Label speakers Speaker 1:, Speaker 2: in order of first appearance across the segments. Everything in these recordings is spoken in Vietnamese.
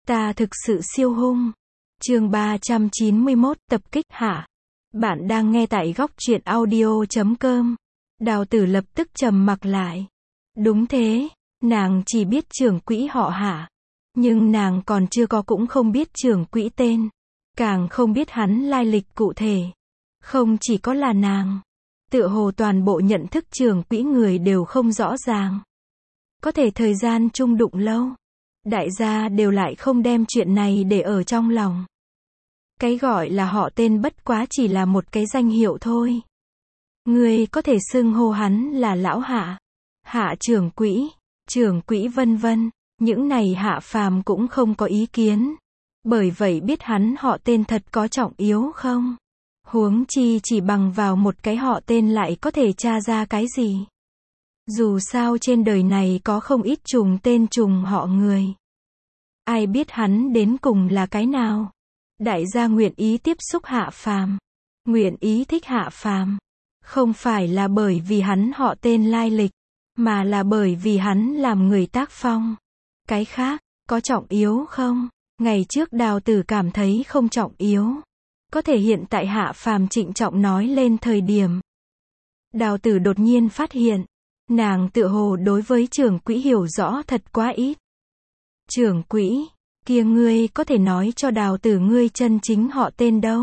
Speaker 1: Ta thực sự siêu hung. Chương 391, tập kích hả? Bạn đang nghe tại góc truyện audio.com. Đào Tử lập tức trầm mặc lại. Đúng thế, nàng chỉ biết trưởng quỹ họ Hạ. Nhưng nàng còn chưa có cũng không biết trưởng quỹ tên. Càng không biết hắn lai lịch cụ thể. Không chỉ có là nàng. Tựa hồ toàn bộ nhận thức trưởng quỹ người đều không rõ ràng. Có thể thời gian chung đụng lâu. Đại gia đều lại không đem chuyện này để ở trong lòng. Cái gọi là họ tên bất quá chỉ là một cái danh hiệu thôi. Ngươi có thể xưng hô hắn là lão Hạ, Hạ trưởng quỹ vân vân. Những này Hạ Phàm cũng không có ý kiến. Bởi vậy biết hắn họ tên thật có trọng yếu không? Huống chi chỉ bằng vào một cái họ tên lại có thể tra ra cái gì? Dù sao trên đời này có không ít trùng tên trùng họ người. Ai biết hắn đến cùng là cái nào? Đại gia nguyện ý tiếp xúc Hạ Phàm, nguyện ý thích Hạ Phàm, không phải là bởi vì hắn họ tên lai lịch, mà là bởi vì hắn làm người tác phong. Cái khác, có trọng yếu không? Ngày trước Đào Tử cảm thấy không trọng yếu. Có thể hiện tại Hạ Phàm trịnh trọng nói lên thời điểm. Đào Tử đột nhiên phát hiện, nàng tựa hồ đối với trưởng quỹ hiểu rõ thật quá ít. Trưởng quỹ, kia ngươi có thể nói cho Đào Tử ngươi chân chính họ tên đâu?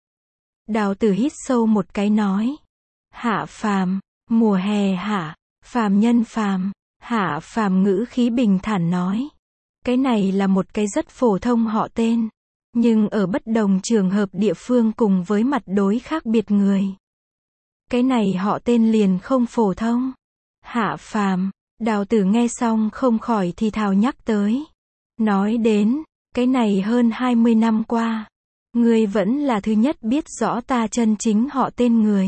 Speaker 1: Đào Tử hít sâu một cái nói. Hạ Phàm, mùa hè Hạ, phàm nhân phàm. Hạ Phàm ngữ khí bình thản nói. Cái này là một cái rất phổ thông họ tên. Nhưng ở bất đồng trường hợp địa phương cùng với mặt đối khác biệt người. Cái này họ tên liền không phổ thông. Hạ Phàm, Đào Tử nghe xong không khỏi thì thào nhắc tới. Nói đến, cái này hơn 20 năm qua. Ngươi vẫn là thứ nhất biết rõ ta chân chính họ tên người.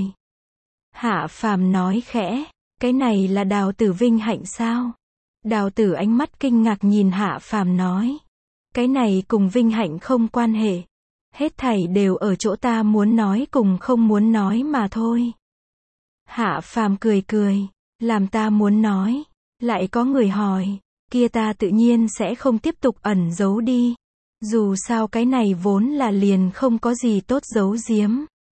Speaker 1: Hạ Phàm nói khẽ. Cái này là Đào Tử vinh hạnh sao? Đào Tử ánh mắt kinh ngạc nhìn Hạ Phàm nói. Cái này cùng vinh hạnh không quan hệ. Hết thảy đều ở chỗ ta muốn nói cùng không muốn nói mà thôi. Hạ Phàm cười cười. Làm ta muốn nói. Lại có người hỏi. Kia ta tự nhiên sẽ không tiếp tục ẩn giấu đi. Dù sao cái này vốn là liền không có gì tốt giấu giếm.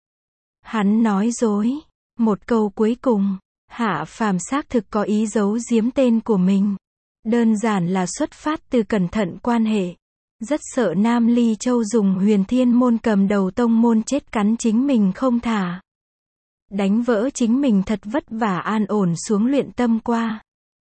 Speaker 1: Hắn nói dối. Một câu cuối cùng. Hạ Phàm xác thực có ý giấu giếm tên của mình. Đơn giản là xuất phát từ cẩn thận quan hệ. Rất sợ Nam Ly Châu dùng Huyền Thiên môn cầm đầu tông môn chết cắn chính mình không thả. Đánh vỡ chính mình thật vất vả an ổn xuống luyện tâm qua.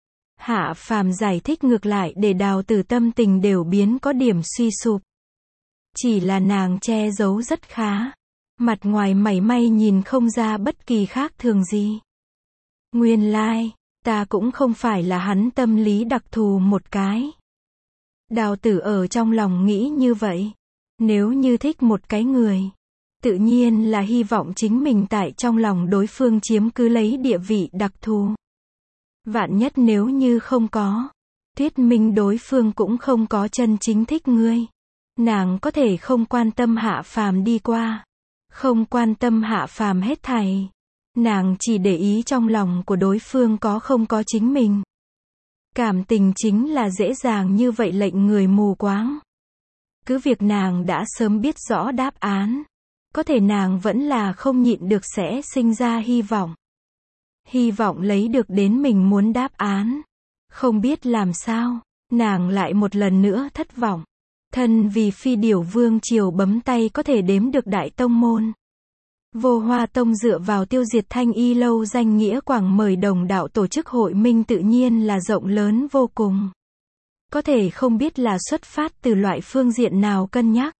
Speaker 1: Hạ Phàm giải thích ngược lại để Đào Tử tâm tình đều biến có điểm suy sụp. Chỉ là nàng che giấu rất khá. Mặt ngoài mảy may nhìn không ra bất kỳ khác thường gì. Nguyên lai, ta cũng không phải là hắn tâm lý đặc thù một cái. Đào Tử ở trong lòng nghĩ như vậy. Nếu như thích một cái người, tự nhiên là hy vọng chính mình tại trong lòng đối phương chiếm cứ lấy địa vị đặc thù. Vạn nhất nếu như không có, thuyết minh đối phương cũng không có chân chính thích ngươi. Nàng có thể không quan tâm Hạ Phàm đi qua. Không quan tâm Hạ Phàm hết thảy. Nàng chỉ để ý trong lòng của đối phương có không có chính mình. Cảm tình chính là dễ dàng như vậy lệnh người mù quáng. Cứ việc nàng đã sớm biết rõ đáp án. Có thể nàng vẫn là không nhịn được sẽ sinh ra hy vọng. Hy vọng lấy được đến mình muốn đáp án. Không biết làm sao, nàng lại một lần nữa thất vọng. Thân vì Phi Điểu Vương triều bấm tay có thể đếm được đại tông môn. Vô Hoa Tông dựa vào tiêu diệt Thanh Y lâu danh nghĩa quảng mời đồng đạo tổ chức hội minh tự nhiên là rộng lớn vô cùng. Có thể không biết là xuất phát từ loại phương diện nào cân nhắc.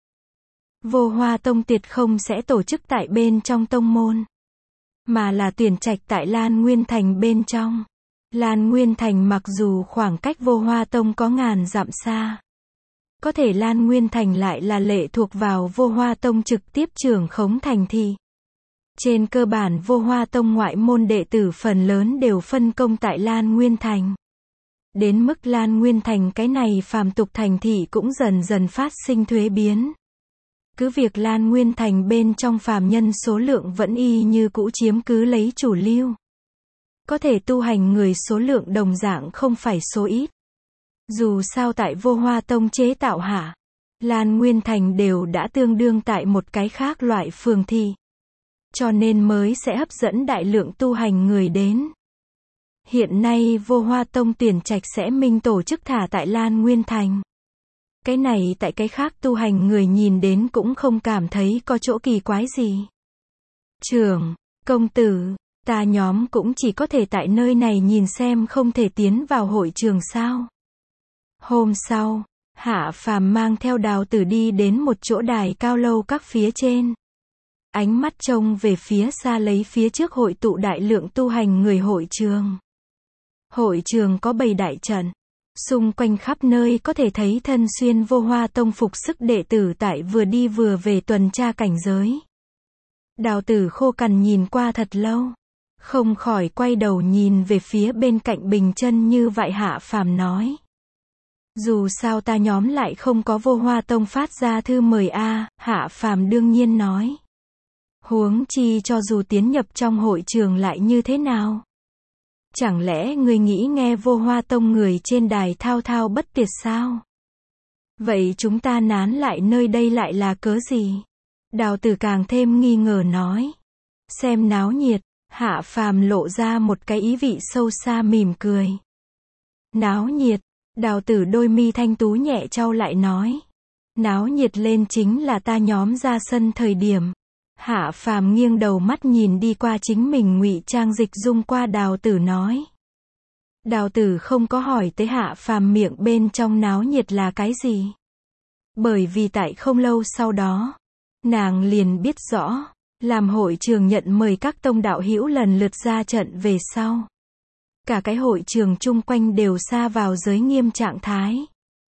Speaker 1: Vô Hoa Tông tuyệt không sẽ tổ chức tại bên trong tông môn. Mà là tuyển trạch tại Lan Nguyên Thành bên trong. Lan Nguyên Thành mặc dù khoảng cách Vô Hoa Tông có ngàn dặm xa. Có thể Lan Nguyên Thành lại là lệ thuộc vào Vô Hoa Tông trực tiếp trưởng khống thành thị. Trên cơ bản Vô Hoa Tông ngoại môn đệ tử phần lớn đều phân công tại Lan Nguyên Thành. Đến mức Lan Nguyên Thành cái này phàm tục thành thị cũng dần dần phát sinh thuế biến. Cứ việc Lan Nguyên Thành bên trong phàm nhân số lượng vẫn y như cũ chiếm cứ lấy chủ lưu. Có thể tu hành người số lượng đồng dạng không phải số ít. Dù sao tại Vô Hoa Tông chế tạo hạ, Lan Nguyên Thành đều đã tương đương tại một cái khác loại phường thị. Cho nên mới sẽ hấp dẫn đại lượng tu hành người đến. Hiện nay Vô Hoa Tông tuyển trạch sẽ minh tổ chức thả tại Lan Nguyên Thành. Cái này tại cái khác tu hành người nhìn đến cũng không cảm thấy có chỗ kỳ quái gì. Trưởng, công tử, ta nhóm cũng chỉ có thể tại nơi này nhìn xem, không thể tiến vào hội trường sao. Hôm sau, Hạ Phàm mang theo Đào Tử đi đến một chỗ đài cao lâu các phía trên. Ánh mắt trông về phía xa lấy phía trước hội tụ đại lượng tu hành người hội trường. Hội trường có bày đại trận. Xung quanh khắp nơi có thể thấy thân xuyên Vô Hoa Tông phục sức đệ tử tại vừa đi vừa về tuần tra cảnh giới. Đào Tử khô cằn nhìn qua thật lâu. Không khỏi quay đầu nhìn về phía bên cạnh bình chân như vậy. Hạ Phàm nói. Dù sao ta nhóm lại không có Vô Hoa Tông phát ra thư mời a. Hạ Phàm đương nhiên nói. Huống chi cho dù tiến nhập trong hội trường lại như thế nào? Chẳng lẽ ngươi nghĩ nghe Vô Hoa Tông người trên đài thao thao bất tuyệt sao? Vậy chúng ta nán lại nơi đây lại là cớ gì? Đào Tử càng thêm nghi ngờ nói. Xem náo nhiệt. Hạ Phàm lộ ra một cái ý vị sâu xa mỉm cười. Náo nhiệt. Đào Tử đôi mi thanh tú nhẹ chau lại nói. Náo nhiệt lên chính là ta nhóm ra sân thời điểm. Hạ Phàm nghiêng đầu mắt nhìn đi qua chính mình ngụy trang dịch dung qua Đào Tử nói. Đào Tử không có hỏi tới Hạ Phàm miệng bên trong náo nhiệt là cái gì. Bởi vì tại không lâu sau đó, nàng liền biết rõ, làm hội trường nhận mời các tông đạo hữu lần lượt ra trận về sau. Cả cái hội trường chung quanh đều sa vào giới nghiêm trạng thái.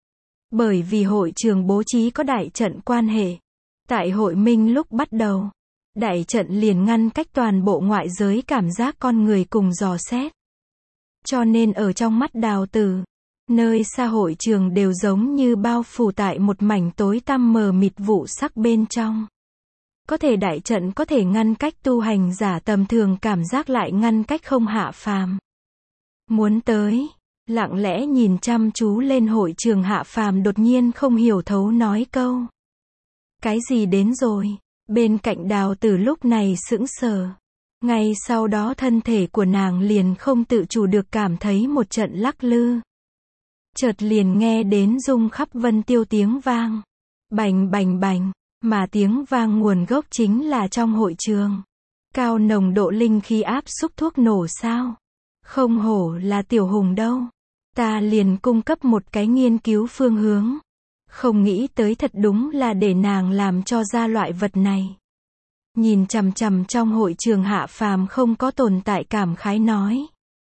Speaker 1: Bởi vì hội trường bố trí có đại trận quan hệ. Tại hội minh lúc bắt đầu, đại trận liền ngăn cách toàn bộ ngoại giới cảm giác con người cùng dò xét. Cho nên ở trong mắt Đào Tử, nơi xa hội trường đều giống như bao phủ tại một mảnh tối tăm mờ mịt vụ sắc bên trong. Có thể đại trận có thể ngăn cách tu hành giả tầm thường cảm giác lại ngăn cách không Hạ Phàm. Muốn tới, lặng lẽ nhìn chăm chú lên hội trường Hạ Phàm đột nhiên không hiểu thấu nói câu. Cái gì đến rồi? Bên cạnh Đào Tử lúc này sững sờ. Ngay sau đó thân thể của nàng liền không tự chủ được cảm thấy một trận lắc lư. Chợt liền nghe đến rung khắp vân tiêu tiếng vang. Bành bành bành, mà tiếng vang nguồn gốc chính là trong hội trường. Cao nồng độ linh khí áp xúc thuốc nổ sao? Không hổ là Tiểu Hùng đâu. Ta liền cung cấp một cái nghiên cứu phương hướng. Không nghĩ tới thật đúng là để nàng làm cho ra loại vật này. Nhìn chằm chằm trong hội trường Hạ Phàm không có tồn tại cảm khái nói.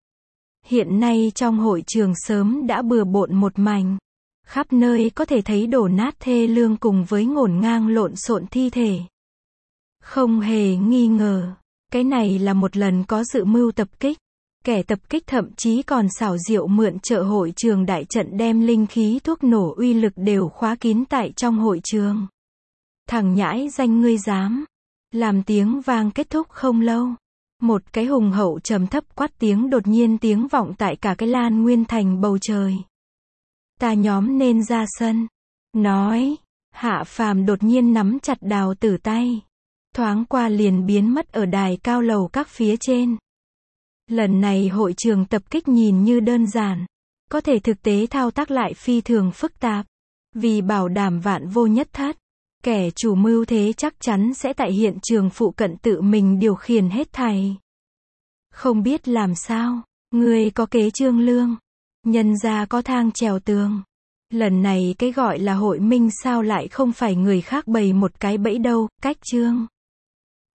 Speaker 1: Hiện nay trong hội trường sớm đã bừa bộn một mảnh. Khắp nơi có thể thấy đổ nát thê lương cùng với ngổn ngang lộn xộn thi thể. Không hề nghi ngờ, cái này là một lần có dự mưu tập kích. Kẻ tập kích thậm chí còn xảo diệu mượn trợ hội trường đại trận đem linh khí thuốc nổ uy lực đều khóa kín tại trong hội trường. Thằng nhãi danh ngươi dám. Làm tiếng vang kết thúc không lâu. Một cái hùng hậu trầm thấp quát tiếng đột nhiên tiếng vọng tại cả cái Lan Nguyên Thành bầu trời. Ta nhóm nên ra sân. Nói, Hạ Phàm đột nhiên nắm chặt Đào Tử tay. Thoáng qua liền biến mất ở đài cao lầu các phía trên. Lần này hội trường tập kích nhìn như đơn giản. Có thể thực tế thao tác lại phi thường phức tạp. Vì bảo đảm vạn vô nhất thất. Kẻ chủ mưu thế chắc chắn sẽ tại hiện trường phụ cận tự mình điều khiển hết thảy. Không biết làm sao, người có kế trương lương. Nhân ra có thang trèo tường. Lần này cái gọi là hội minh sao lại không phải người khác bày một cái bẫy đâu, cách trương.